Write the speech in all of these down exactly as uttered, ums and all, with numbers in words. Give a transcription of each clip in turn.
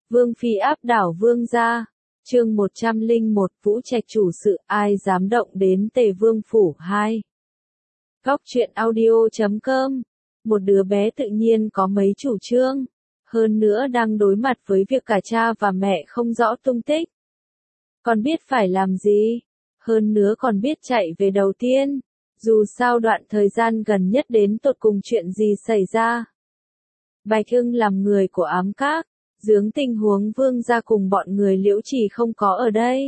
Vương phi áp đảo vương gia. Chương một trăm lẻ một Vũ Trạch chủ sự, ai dám động đến Tề Vương phủ hai. Góc truyện audio chấm com. Một đứa bé tự nhiên có mấy chủ trương, hơn nữa đang đối mặt với việc cả cha và mẹ không rõ tung tích. Còn biết phải làm gì, hơn nữa còn biết chạy về đầu tiên, dù sao đoạn thời gian gần nhất đến tột cùng chuyện gì xảy ra. Bạch Hưng làm người của ám các, dướng tình huống vương gia cùng bọn người Liễu Trì không có ở đây.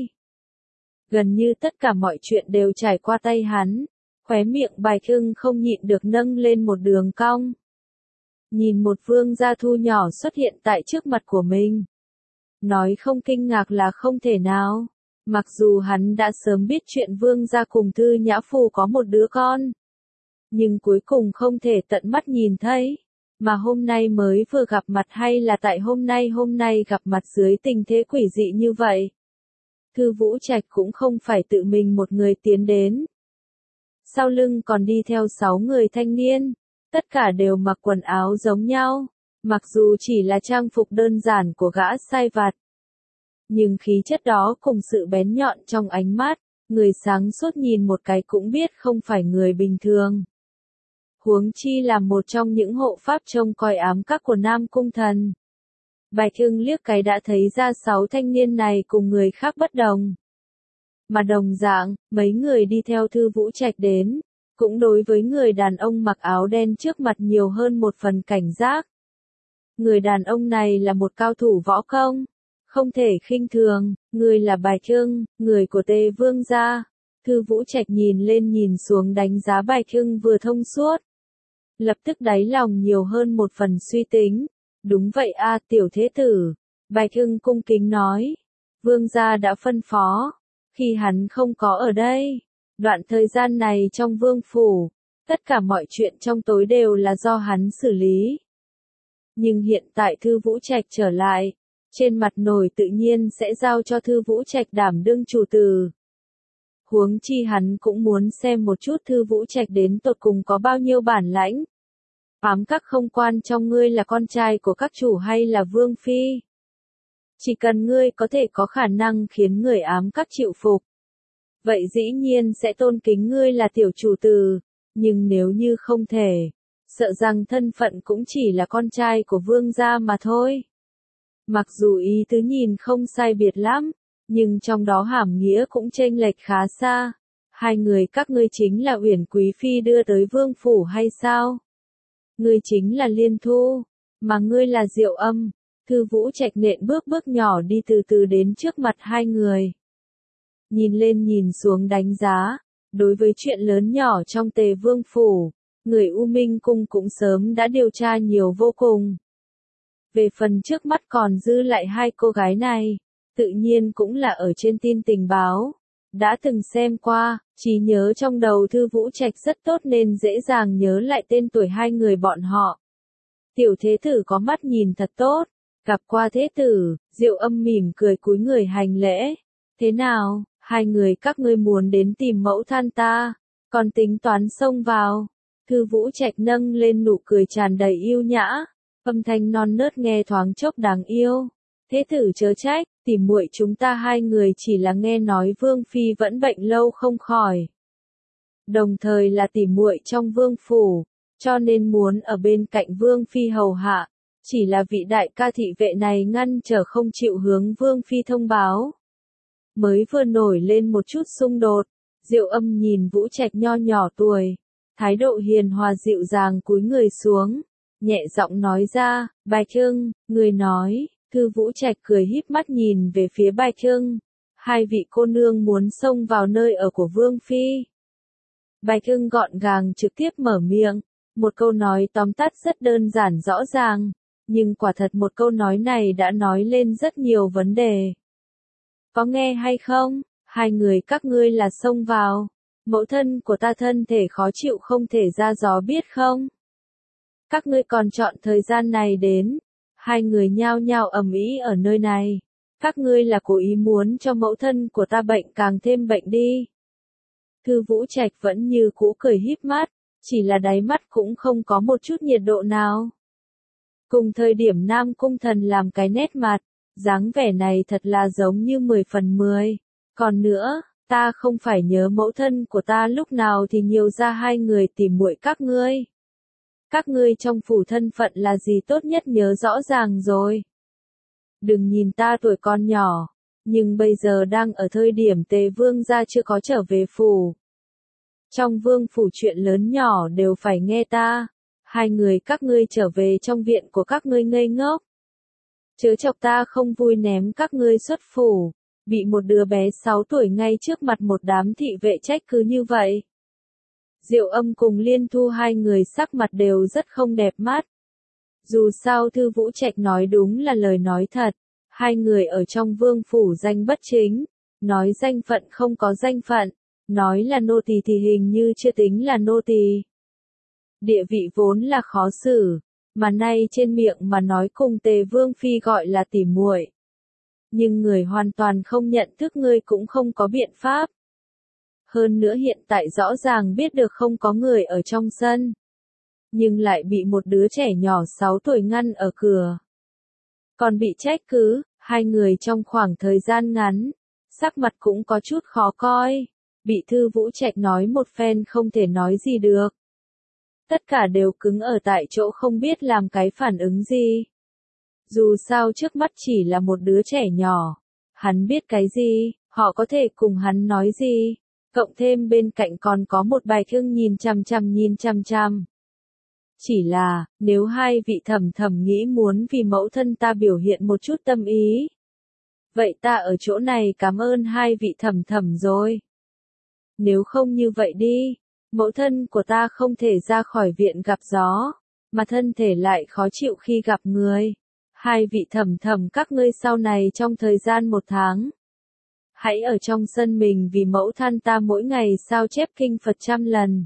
Gần như tất cả mọi chuyện đều trải qua tay hắn, khóe miệng Bạch Hưng không nhịn được nâng lên một đường cong. Nhìn một vương gia thu nhỏ xuất hiện tại trước mặt của mình. Nói không kinh ngạc là không thể nào, mặc dù hắn đã sớm biết chuyện vương gia cùng Thư Nhã Phù có một đứa con. Nhưng cuối cùng không thể tận mắt nhìn thấy. Mà hôm nay mới vừa gặp mặt hay là tại hôm nay hôm nay gặp mặt dưới tình thế quỷ dị như vậy. Thư Vũ Trạch cũng không phải tự mình một người tiến đến. Sau lưng còn đi theo sáu người thanh niên, tất cả đều mặc quần áo giống nhau, mặc dù chỉ là trang phục đơn giản của gã sai vặt. Nhưng khí chất đó cùng sự bén nhọn trong ánh mắt, người sáng suốt nhìn một cái cũng biết không phải người bình thường. Huống chi là một trong những hộ pháp trông coi ám các của Nam Cung Thần. Bạch Hưng liếc cái đã thấy ra sáu thanh niên này cùng người khác bất đồng. Mà đồng dạng, mấy người đi theo Thư Vũ Trạch đến, cũng đối với người đàn ông mặc áo đen trước mặt nhiều hơn một phần cảnh giác. Người đàn ông này là một cao thủ võ công, không thể khinh thường, người là Bạch Hưng, người của Tề Vương gia. Thư Vũ Trạch nhìn lên nhìn xuống đánh giá Bạch Hưng vừa thông suốt. Lập tức đáy lòng nhiều hơn một phần suy tính. Đúng vậy a, tiểu thế tử. Bạch Hưng cung kính nói. Vương gia đã phân phó. Khi hắn không có ở đây, đoạn thời gian này trong vương phủ, tất cả mọi chuyện trong tối đều là do hắn xử lý. Nhưng hiện tại Thư Vũ Trạch trở lại, trên mặt nổi tự nhiên sẽ giao cho Thư Vũ Trạch đảm đương chủ từ. Huống chi hắn cũng muốn xem một chút Thư Vũ Trạch đến tột cùng có bao nhiêu bản lãnh. Ám các không quan trong ngươi là con trai của các chủ hay là vương phi. Chỉ cần ngươi có thể có khả năng khiến người ám các chịu phục. Vậy dĩ nhiên sẽ tôn kính ngươi là tiểu chủ từ, nhưng nếu như không thể, sợ rằng thân phận cũng chỉ là con trai của vương gia mà thôi. Mặc dù ý tứ nhìn không sai biệt lắm, nhưng trong đó hàm nghĩa cũng chênh lệch khá xa. Hai người các ngươi chính là Uyển Quý Phi đưa tới vương phủ hay sao? Ngươi chính là Liên Thu, mà ngươi là Diệu Âm. Thư Vũ Trạch nện bước bước nhỏ đi từ từ đến trước mặt hai người. Nhìn lên nhìn xuống đánh giá, đối với chuyện lớn nhỏ trong Tề Vương phủ, người U Minh Cung cũng sớm đã điều tra nhiều vô cùng. Về phần trước mắt còn dư lại hai cô gái này, tự nhiên cũng là ở trên tin tình báo. Đã từng xem qua, trí nhớ trong đầu Thư Vũ Trạch rất tốt nên dễ dàng nhớ lại tên tuổi hai người bọn họ. Tiểu thế tử có mắt nhìn thật tốt, gặp qua thế tử. Diệu Âm mỉm cười cúi người hành lễ. Thế nào, hai người các ngươi muốn đến tìm mẫu thân ta, còn tính toán xông vào. Thư Vũ Trạch nâng lên nụ cười tràn đầy yêu nhã, âm thanh non nớt nghe thoáng chốc đáng yêu. Thế tử chớ trách, tỉ muội chúng ta hai người chỉ là nghe nói vương phi vẫn bệnh lâu không khỏi. Đồng thời là tỉ muội trong vương phủ, cho nên muốn ở bên cạnh vương phi hầu hạ, chỉ là vị đại ca thị vệ này ngăn trở không chịu hướng vương phi thông báo. Mới vừa nổi lên một chút xung đột, Diệu Âm nhìn Vũ Trạch nho nhỏ tuổi, thái độ hiền hòa dịu dàng cúi người xuống, nhẹ giọng nói ra, Bạch Hưng, người nói. Thư Vũ Trạch cười híp mắt nhìn về phía Bạch Hưng. Hai vị cô nương muốn xông vào nơi ở của vương phi. Bạch Hưng gọn gàng trực tiếp mở miệng. Một câu nói tóm tắt rất đơn giản rõ ràng. Nhưng quả thật một câu nói này đã nói lên rất nhiều vấn đề. Có nghe hay không? Hai người các ngươi là xông vào. Mẫu thân của ta thân thể khó chịu không thể ra gió biết không? Các ngươi còn chọn thời gian này đến. Hai người nhao nhao ầm ĩ ở nơi này. Các ngươi là cố ý muốn cho mẫu thân của ta bệnh càng thêm bệnh đi. Thư Vũ Trạch vẫn như cũ cười híp mắt, chỉ là đáy mắt cũng không có một chút nhiệt độ nào. Cùng thời điểm Nam Cung Thần làm cái nét mặt, dáng vẻ này thật là giống như mười phần mười. Còn nữa, ta không phải nhớ mẫu thân của ta lúc nào thì nhiều ra hai người tìm muội các ngươi. Các ngươi trong phủ thân phận là gì tốt nhất nhớ rõ ràng rồi. Đừng nhìn ta tuổi còn nhỏ, nhưng bây giờ đang ở thời điểm Tề Vương gia chưa có trở về phủ. Trong vương phủ chuyện lớn nhỏ đều phải nghe ta. Hai người các ngươi trở về trong viện của các ngươi ngây ngốc. Chớ chọc ta không vui ném các ngươi xuất phủ. Bị một đứa bé sáu tuổi ngay trước mặt một đám thị vệ trách cứ như vậy. Diệu Âm cùng Liên Thu hai người sắc mặt đều rất không đẹp mắt. Dù sao Thư Vũ Trạch nói đúng là lời nói thật. Hai người ở trong vương phủ danh bất chính. Nói danh phận không có danh phận. Nói là nô tỳ thì hình như chưa tính là nô tỳ. Địa vị vốn là khó xử. Mà nay trên miệng mà nói cùng Tề Vương Phi gọi là tỉ muội. Nhưng người hoàn toàn không nhận thức ngươi cũng không có biện pháp. Hơn nữa hiện tại rõ ràng biết được không có người ở trong sân. Nhưng lại bị một đứa trẻ nhỏ sáu tuổi ngăn ở cửa. Còn bị trách cứ, hai người trong khoảng thời gian ngắn, sắc mặt cũng có chút khó coi. Bị Thư Vũ Trạch nói một phen không thể nói gì được. Tất cả đều cứng ở tại chỗ không biết làm cái phản ứng gì. Dù sao trước mắt chỉ là một đứa trẻ nhỏ. Hắn biết cái gì, họ có thể cùng hắn nói gì. Cộng thêm bên cạnh còn có một bài thương nhìn chăm chăm nhìn chăm chăm. Chỉ là, nếu hai vị thẩm thẩm nghĩ muốn vì mẫu thân ta biểu hiện một chút tâm ý. Vậy ta ở chỗ này cảm ơn hai vị thẩm thẩm rồi. Nếu không như vậy đi, mẫu thân của ta không thể ra khỏi viện gặp gió, mà thân thể lại khó chịu khi gặp người. Hai vị thẩm thẩm các ngươi sau này trong thời gian một tháng. Hãy ở trong sân mình vì mẫu thân ta mỗi ngày sao chép kinh Phật trăm lần.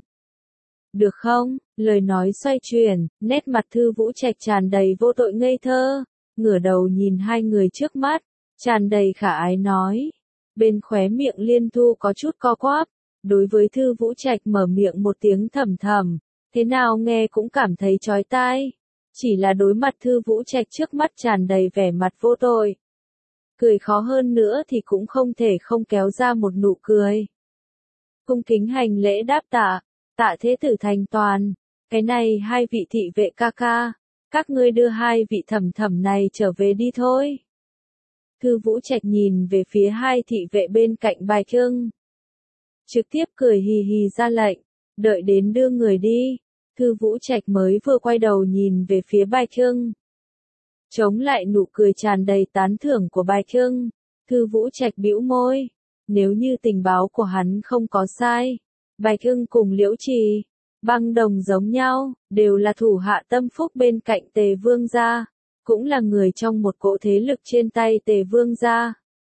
Được không? Lời nói xoay chuyển, nét mặt Thư Vũ Trạch tràn đầy vô tội ngây thơ, ngửa đầu nhìn hai người trước mắt, tràn đầy khả ái nói. Bên khóe miệng Liên Thu có chút co quắp, đối với Thư Vũ Trạch mở miệng một tiếng thầm thầm, thế nào nghe cũng cảm thấy chói tai. Chỉ là đối mặt Thư Vũ Trạch trước mắt tràn đầy vẻ mặt vô tội. Cười khó hơn nữa thì cũng không thể không kéo ra một nụ cười. Cung kính hành lễ đáp tạ, tạ thế tử thành toàn, cái này hai vị thị vệ ca ca, các ngươi đưa hai vị thẩm thẩm này trở về đi thôi. Thư Vũ Trạch nhìn về phía hai thị vệ bên cạnh Bài Trưng. Trực tiếp cười hì hì ra lệnh, đợi đến đưa người đi, Thư Vũ Trạch mới vừa quay đầu nhìn về phía Bài Trưng. Chống lại nụ cười tràn đầy tán thưởng của Bài Trưng, Thư Vũ Trạch bĩu môi, nếu như tình báo của hắn không có sai, Bài Trưng cùng Liễu Trì, Băng Đồng giống nhau, đều là thủ hạ tâm phúc bên cạnh Tề Vương gia, cũng là người trong một cỗ thế lực trên tay Tề Vương gia.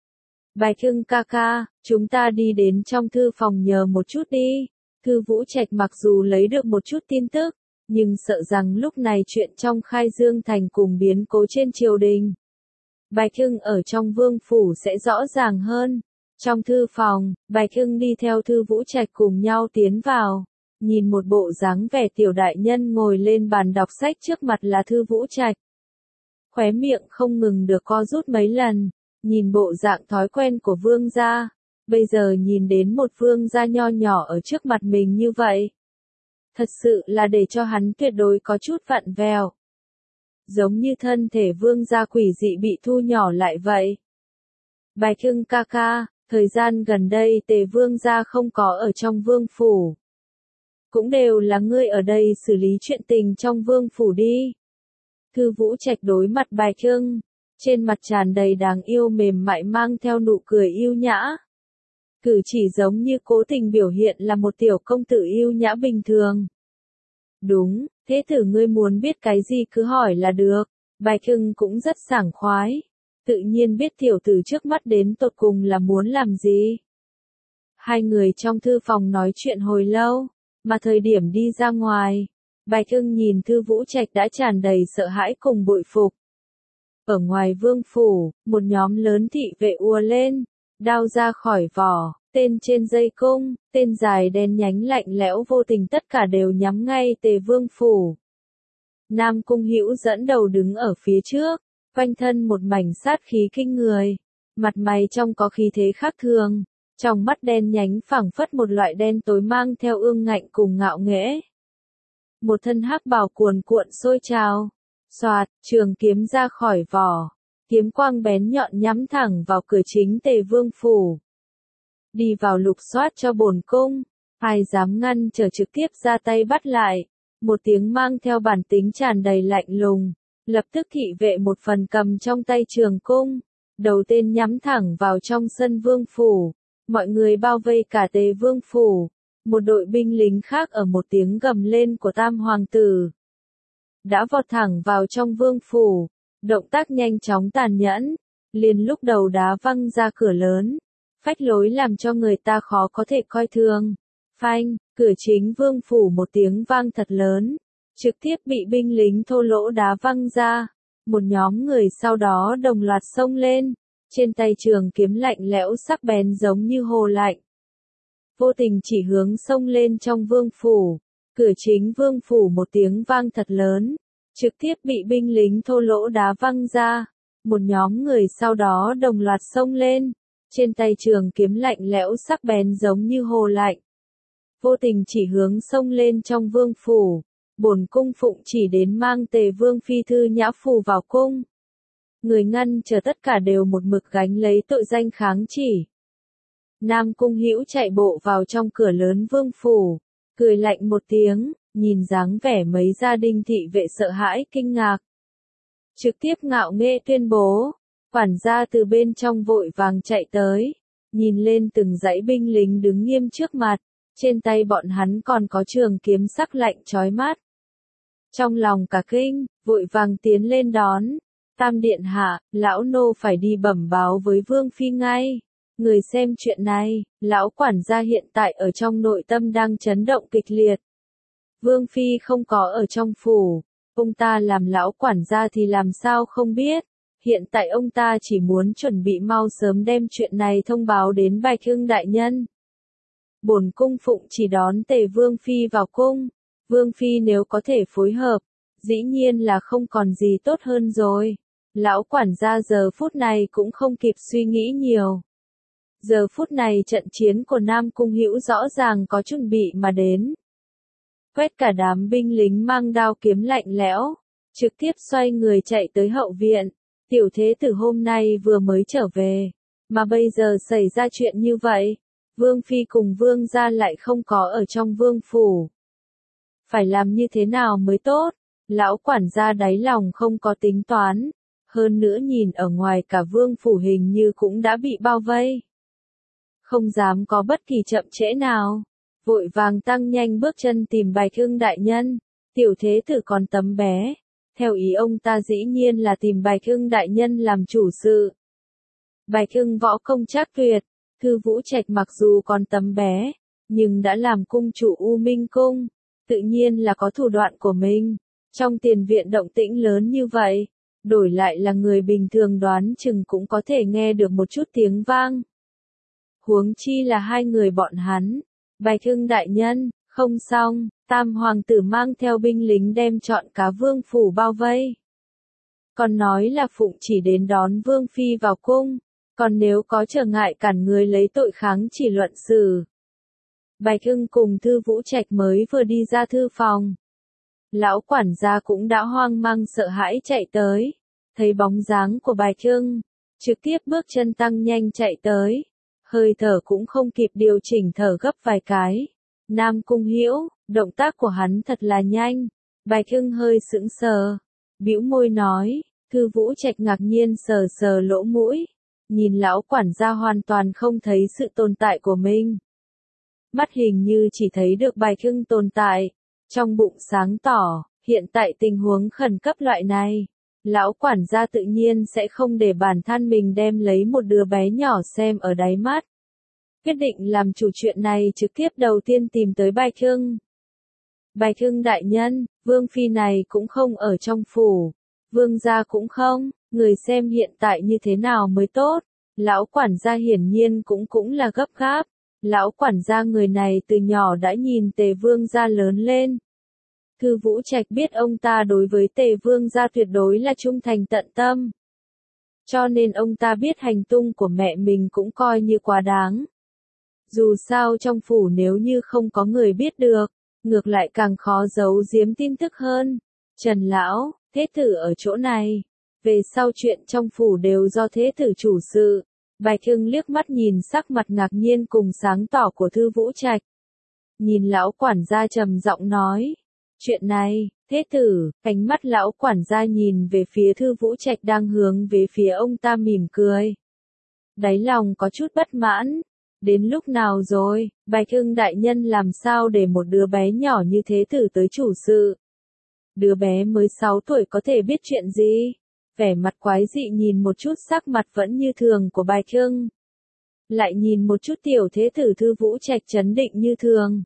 Bài Trưng ca ca, chúng ta đi đến trong thư phòng nhờ một chút đi. Thư Vũ Trạch mặc dù lấy được một chút tin tức, nhưng sợ rằng lúc này chuyện trong Khai Dương Thành cùng biến cố trên triều đình. Bài Trưng ở trong vương phủ sẽ rõ ràng hơn. Trong thư phòng, Bài Trưng đi theo Thư Vũ Trạch cùng nhau tiến vào. Nhìn một bộ dáng vẻ tiểu đại nhân ngồi lên bàn đọc sách trước mặt là Thư Vũ Trạch. Khóe miệng không ngừng được co rút mấy lần, nhìn bộ dạng thói quen của vương gia. Bây giờ nhìn đến một vương gia nho nhỏ ở trước mặt mình như vậy. Thật sự là để cho hắn tuyệt đối có chút vặn vẹo. Giống như thân thể vương gia quỷ dị bị thu nhỏ lại vậy. Bài Trưng ca ca, thời gian gần đây Tề vương gia không có ở trong vương phủ. Cũng đều là ngươi ở đây xử lý chuyện tình trong vương phủ đi. Thư Vũ Trạch đối mặt Bài Trưng, trên mặt tràn đầy đáng yêu mềm mại mang theo nụ cười yêu nhã. Cử chỉ giống như cố tình biểu hiện là một tiểu công tử yêu nhã bình thường. Đúng, thế tử ngươi muốn biết cái gì cứ hỏi là được. Bài Trưng cũng rất sảng khoái. Tự nhiên biết tiểu tử trước mắt đến tột cùng là muốn làm gì. Hai người trong thư phòng nói chuyện hồi lâu, mà thời điểm đi ra ngoài, Bài Trưng nhìn Thư Vũ Trạch đã tràn đầy sợ hãi cùng bội phục. Ở ngoài vương phủ, một nhóm lớn thị vệ ùa lên, đao ra khỏi vỏ, tên trên dây cung, tên dài đen nhánh lạnh lẽo vô tình tất cả đều nhắm ngay Tề vương phủ. Nam Cung Hữu dẫn đầu đứng ở phía trước, quanh thân một mảnh sát khí kinh người, mặt mày trông có khí thế khác thường, trong mắt đen nhánh phảng phất một loại đen tối mang theo ương ngạnh cùng ngạo nghễ. Một thân hắc bào cuồn cuộn sôi trào, xoạt, trường kiếm ra khỏi vỏ, kiếm quang bén nhọn nhắm thẳng vào cửa chính Tề Vương phủ. Đi vào lục soát cho bổn cung, ai dám ngăn trở trực tiếp ra tay bắt lại. Một tiếng mang theo bản tính tràn đầy lạnh lùng, lập tức thị vệ một phần cầm trong tay trường cung, đầu tên nhắm thẳng vào trong sân vương phủ. Mọi người bao vây cả Tề Vương phủ, một đội binh lính khác ở một tiếng gầm lên của tam hoàng tử đã vọt thẳng vào trong vương phủ, động tác nhanh chóng tàn nhẫn, liền lúc đầu đá văng ra cửa lớn, phách lối làm cho người ta khó có thể coi thường. Phanh, cửa chính vương phủ một tiếng vang thật lớn, trực tiếp bị binh lính thô lỗ đá văng ra. Một nhóm người sau đó đồng loạt xông lên, trên tay trường kiếm lạnh lẽo sắc bén giống như hồ lạnh. Vô tình chỉ hướng xông lên trong vương phủ, cửa chính vương phủ một tiếng vang thật lớn, trực tiếp bị binh lính thô lỗ đá văng ra. Một nhóm người sau đó đồng loạt xông lên, trên tay trường kiếm lạnh lẽo sắc bén giống như hồ lạnh. Vô tình chỉ hướng xông lên trong vương phủ, bổn cung phụng chỉ đến mang Tề Vương phi thư nhã phù vào cung. Người ngăn chờ tất cả đều một mực gánh lấy tội danh kháng chỉ. Nam Cung Hữu chạy bộ vào trong cửa lớn vương phủ, cười lạnh một tiếng, nhìn dáng vẻ mấy gia đình thị vệ sợ hãi kinh ngạc. Trực tiếp ngạo nghễ tuyên bố, quản gia từ bên trong vội vàng chạy tới, nhìn lên từng dãy binh lính đứng nghiêm trước mặt, trên tay bọn hắn còn có trường kiếm sắc lạnh chói mắt. Trong lòng cả kinh, vội vàng tiến lên đón. Tam điện hạ, lão nô phải đi bẩm báo với Vương phi ngay. Người xem chuyện này, lão quản gia hiện tại ở trong nội tâm đang chấn động kịch liệt. Vương phi không có ở trong phủ, ông ta làm lão quản gia thì làm sao không biết. Hiện tại ông ta chỉ muốn chuẩn bị mau sớm đem chuyện này thông báo đến Bạch Hưng đại nhân. Bổn cung phụng chỉ đón Tề Vương phi vào cung. Vương phi nếu có thể phối hợp, dĩ nhiên là không còn gì tốt hơn rồi. Lão quản gia giờ phút này cũng không kịp suy nghĩ nhiều. Giờ phút này trận chiến của Nam Cung Hữu rõ ràng có chuẩn bị mà đến. Quét cả đám binh lính mang đao kiếm lạnh lẽo, trực tiếp xoay người chạy tới hậu viện. Tiểu thế tử hôm nay vừa mới trở về, mà bây giờ xảy ra chuyện như vậy. Vương phi cùng vương gia lại không có ở trong vương phủ. Phải làm như thế nào mới tốt? Lão quản gia đáy lòng không có tính toán. Hơn nữa nhìn ở ngoài cả vương phủ hình như cũng đã bị bao vây. Không dám có bất kỳ chậm trễ nào. Vội vàng tăng nhanh bước chân tìm Bạch Hưng đại nhân. Tiểu thế tử còn tấm bé. Theo ý ông ta dĩ nhiên là tìm Bạch Hưng đại nhân làm chủ sự. Bạch Hưng võ công trác tuyệt. Thư Vũ Trạch mặc dù còn tấm bé, nhưng đã làm cung chủ U Minh Cung. Tự nhiên là có thủ đoạn của mình. Trong tiền viện động tĩnh lớn như vậy, đổi lại là người bình thường đoán chừng cũng có thể nghe được một chút tiếng vang. Huống chi là hai người bọn hắn. Bạch Hưng đại nhân, không xong, tam hoàng tử mang theo binh lính đem trọn cả vương phủ bao vây. Còn nói là phụng chỉ đến đón vương phi vào cung, còn nếu có trở ngại cản người lấy tội kháng chỉ luận xử. Bạch Hưng cùng Thư Vũ Trạch mới vừa đi ra thư phòng. Lão quản gia cũng đã hoang mang sợ hãi chạy tới, thấy bóng dáng của Bạch Hưng, trực tiếp bước chân tăng nhanh chạy tới, hơi thở cũng không kịp điều chỉnh thở gấp vài cái. Nam Cung Hữu, động tác của hắn thật là nhanh. Bạch Hưng hơi sững sờ, bĩu môi nói. Thư Vũ Trạch ngạc nhiên sờ sờ lỗ mũi, nhìn lão quản gia hoàn toàn không thấy sự tồn tại của mình. Mắt hình như chỉ thấy được Bạch Hưng tồn tại, trong bụng sáng tỏ, hiện tại tình huống khẩn cấp loại này, lão quản gia tự nhiên sẽ không để bản thân mình đem lấy một đứa bé nhỏ xem ở đáy mắt. Quyết định làm chủ chuyện này trực tiếp đầu tiên tìm tới Bạch Hưng. Bạch Hưng đại nhân, vương phi này cũng không ở trong phủ, vương gia cũng không, người xem hiện tại như thế nào mới tốt. Lão quản gia hiển nhiên cũng cũng là gấp gáp. Lão quản gia người này từ nhỏ đã nhìn Tề Vương gia lớn lên. Thư Vũ Trạch biết ông ta đối với Tề Vương gia tuyệt đối là trung thành tận tâm, cho nên ông ta biết hành tung của mẹ mình cũng coi như quá đáng. Dù sao trong phủ nếu như không có người biết được, ngược lại càng khó giấu giếm tin tức hơn. Trần lão, thế tử ở chỗ này. Về sau chuyện trong phủ đều do thế tử chủ sự. Bạch Hưng liếc mắt nhìn sắc mặt ngạc nhiên cùng sáng tỏ của Thư Vũ Trạch. Nhìn lão quản gia trầm giọng nói. Chuyện này, thế tử, ánh mắt lão quản gia nhìn về phía Thư Vũ Trạch đang hướng về phía ông ta mỉm cười. Đáy lòng có chút bất mãn. Đến lúc nào rồi, Bạch Hưng đại nhân làm sao để một đứa bé nhỏ như thế tử tới chủ sự? Đứa bé mới sáu tuổi có thể biết chuyện gì? Vẻ mặt quái dị nhìn một chút sắc mặt vẫn như thường của Bạch Hưng. Lại nhìn một chút tiểu thế tử Thư Vũ Trạch trấn định như thường.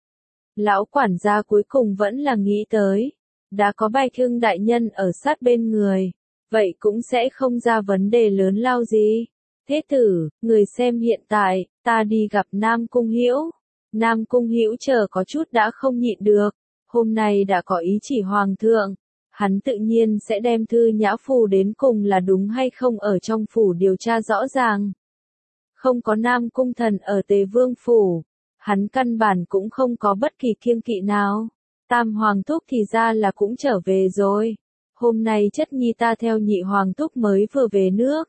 Lão quản gia cuối cùng vẫn là nghĩ tới. Đã có Bạch Hưng đại nhân ở sát bên người. Vậy cũng sẽ không ra vấn đề lớn lao gì. Thế tử, người xem hiện tại, ta đi gặp Nam Cung Hữu. Nam Cung Hữu chờ có chút đã không nhịn được. Hôm nay đã có ý chỉ hoàng thượng. Hắn tự nhiên sẽ đem Thư Nhã Phù đến cùng là đúng hay không ở trong phủ điều tra rõ ràng. Không có Nam Cung Thần ở Tề Vương phủ. Hắn căn bản cũng không có bất kỳ kiêng kỵ nào. Tam Hoàng Thúc thì ra là cũng trở về rồi. Hôm nay chất nhi ta theo nhị Hoàng Thúc mới vừa về nước.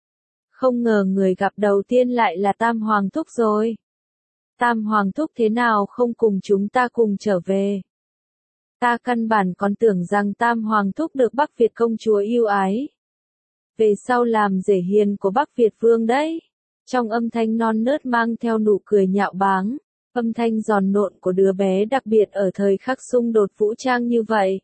Không ngờ người gặp đầu tiên lại là Tam Hoàng Thúc rồi. Tam Hoàng Thúc thế nào không cùng chúng ta cùng trở về. Ta căn bản còn tưởng rằng Tam Hoàng Thúc được Bắc Việt công chúa yêu ái. Về sau làm rể hiền của Bắc Việt vương đấy. Trong âm thanh non nớt mang theo nụ cười nhạo báng. Âm thanh giòn nộn của đứa bé đặc biệt ở thời khắc xung đột vũ trang như vậy.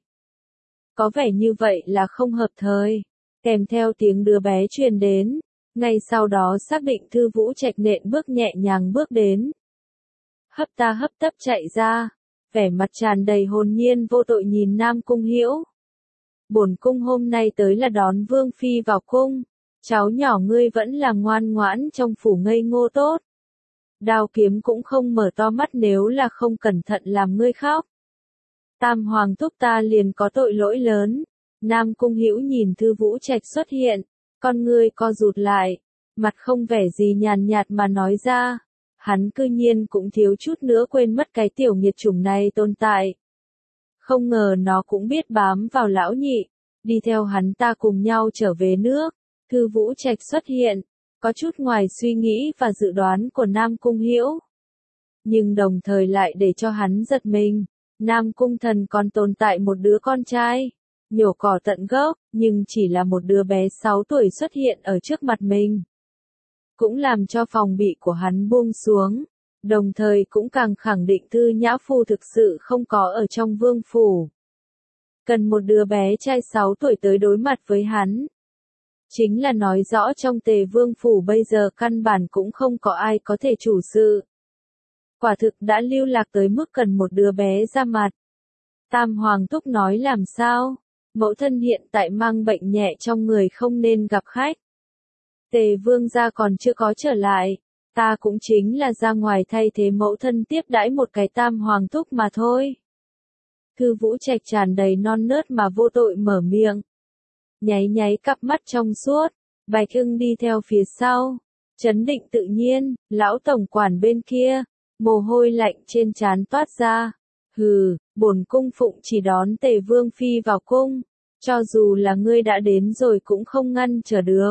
Có vẻ như vậy là không hợp thời. Kèm theo tiếng đứa bé truyền đến. Ngay sau đó xác định Thư Vũ Trạch nện bước nhẹ nhàng bước đến. Hấp ta hấp tấp chạy ra. Vẻ mặt tràn đầy hồn nhiên vô tội nhìn Nam Cung Hữu. Bổn cung hôm nay tới là đón Vương Phi vào cung. Cháu nhỏ ngươi vẫn là ngoan ngoãn trong phủ ngây ngô tốt. Đao kiếm cũng không mở to mắt nếu là không cẩn thận làm ngươi khóc. Tam Hoàng Thúc ta liền có tội lỗi lớn. Nam Cung Hữu nhìn Thư Vũ Trạch xuất hiện. Con ngươi co rụt lại. Mặt không vẻ gì nhàn nhạt mà nói ra. Hắn cư nhiên cũng thiếu chút nữa quên mất cái tiểu nghiệt chủng này tồn tại. Không ngờ nó cũng biết bám vào lão nhị, đi theo hắn ta cùng nhau trở về nước. Thư Vũ Trạch xuất hiện, có chút ngoài suy nghĩ và dự đoán của Nam Cung Hữu. Nhưng đồng thời lại để cho hắn giật mình, Nam Cung Thần còn tồn tại một đứa con trai, nhổ cỏ tận gốc, nhưng chỉ là một đứa bé sáu tuổi xuất hiện ở trước mặt mình. Cũng làm cho phòng bị của hắn buông xuống, đồng thời cũng càng khẳng định Thư Nhã Phù thực sự không có ở trong vương phủ. Cần một đứa bé trai sáu tuổi tới đối mặt với hắn. Chính là nói rõ trong Tề Vương phủ bây giờ căn bản cũng không có ai có thể chủ sự. Quả thực đã lưu lạc tới mức cần một đứa bé ra mặt. Tam Hoàng Thúc nói làm sao? Mẫu thân hiện tại mang bệnh nhẹ trong người không nên gặp khách. Tề Vương gia còn chưa có trở lại, ta cũng chính là ra ngoài thay thế mẫu thân tiếp đãi một cái Tam Hoàng Thúc mà thôi. Thư Vũ Trạch tràn đầy non nớt mà vô tội mở miệng. Nháy nháy cặp mắt trong suốt, Bạch Hưng đi theo phía sau, trấn định tự nhiên, lão tổng quản bên kia, mồ hôi lạnh trên trán toát ra. Hừ, bổn cung phụng chỉ đón Tề Vương Phi vào cung, cho dù là ngươi đã đến rồi cũng không ngăn trở được.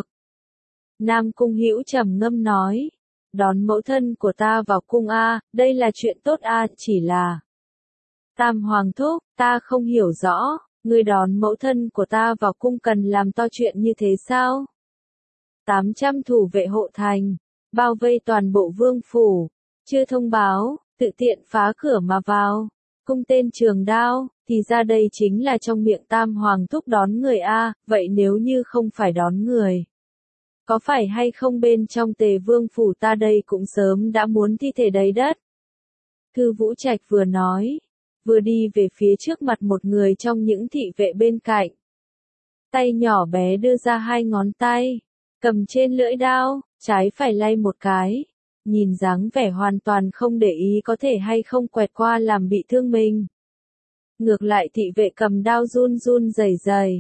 Nam Cung Hữu trầm ngâm nói, đón mẫu thân của ta vào cung a, đây là chuyện tốt a, chỉ là Tam Hoàng Thúc, ta không hiểu rõ, ngươi đón mẫu thân của ta vào cung cần làm to chuyện như thế sao? tám trăm thủ vệ hộ thành, bao vây toàn bộ vương phủ, chưa thông báo, tự tiện phá cửa mà vào, cung tên trường đao, thì ra đây chính là trong miệng Tam Hoàng Thúc đón người a, vậy nếu như không phải đón người, có phải hay không bên trong Tề Vương phủ ta đây cũng sớm đã muốn thi thể đầy đất. Thư Vũ Trạch vừa nói, vừa đi về phía trước mặt một người trong những thị vệ bên cạnh. Tay nhỏ bé đưa ra hai ngón tay, cầm trên lưỡi đao, trái phải lay một cái, nhìn dáng vẻ hoàn toàn không để ý có thể hay không quẹt qua làm bị thương mình. Ngược lại thị vệ cầm đao run run rẩy rẩy,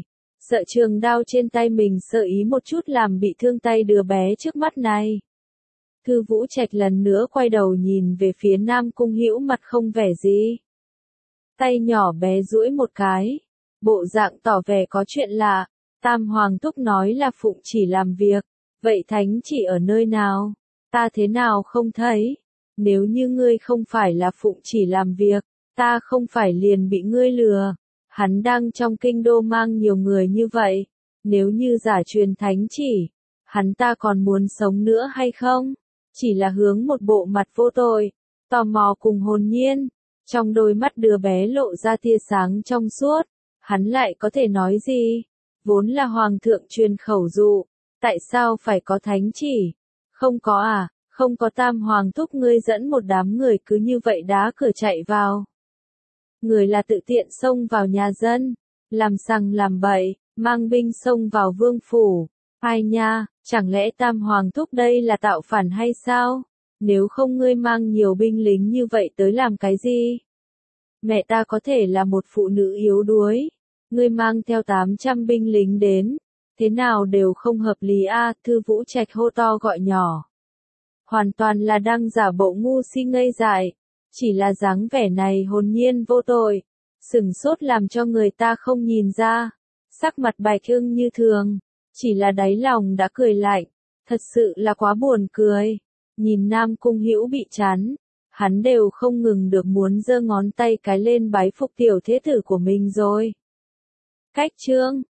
sợ trường đao trên tay mình sợ ý một chút làm bị thương tay đứa bé trước mắt này. Thư Vũ Trạch lần nữa quay đầu nhìn về phía Nam Cung Hữu mặt không vẻ gì. Tay nhỏ bé duỗi một cái, bộ dạng tỏ vẻ có chuyện lạ. Tam Hoàng Thúc nói là Phụng chỉ làm việc, vậy thánh chỉ ở nơi nào? Ta thế nào không thấy? Nếu như ngươi không phải là Phụng chỉ làm việc, ta không phải liền bị ngươi lừa. Hắn đang trong kinh đô mang nhiều người như vậy, nếu như giả truyền thánh chỉ, hắn ta còn muốn sống nữa hay không? Chỉ là hướng một bộ mặt vô tội, tò mò cùng hồn nhiên, trong đôi mắt đứa bé lộ ra tia sáng trong suốt, hắn lại có thể nói gì? Vốn là hoàng thượng truyền khẩu dụ, tại sao phải có thánh chỉ? Không có à, không có Tam Hoàng Thúc ngươi dẫn một đám người cứ như vậy đá cửa chạy vào. Người là tự tiện xông vào nhà dân, làm sằng làm bậy, mang binh xông vào vương phủ. Ai nha, chẳng lẽ Tam Hoàng Thúc đây là tạo phản hay sao? Nếu không ngươi mang nhiều binh lính như vậy tới làm cái gì? Mẹ ta có thể là một phụ nữ yếu đuối. Ngươi mang theo tám trăm binh lính đến. Thế nào đều không hợp lý a. Thư Vũ Trạch hô to gọi nhỏ. Hoàn toàn là đang giả bộ ngu si ngây dại. Chỉ là dáng vẻ này hồn nhiên vô tội. Sửng sốt làm cho người ta không nhìn ra. Sắc mặt Bạch Ưng như thường. Chỉ là đáy lòng đã cười lạnh. Thật sự là quá buồn cười. Nhìn Nam Cung Hữu bị chán. Hắn đều không ngừng được muốn giơ ngón tay cái lên bái phục tiểu thế tử của mình rồi. Cách chương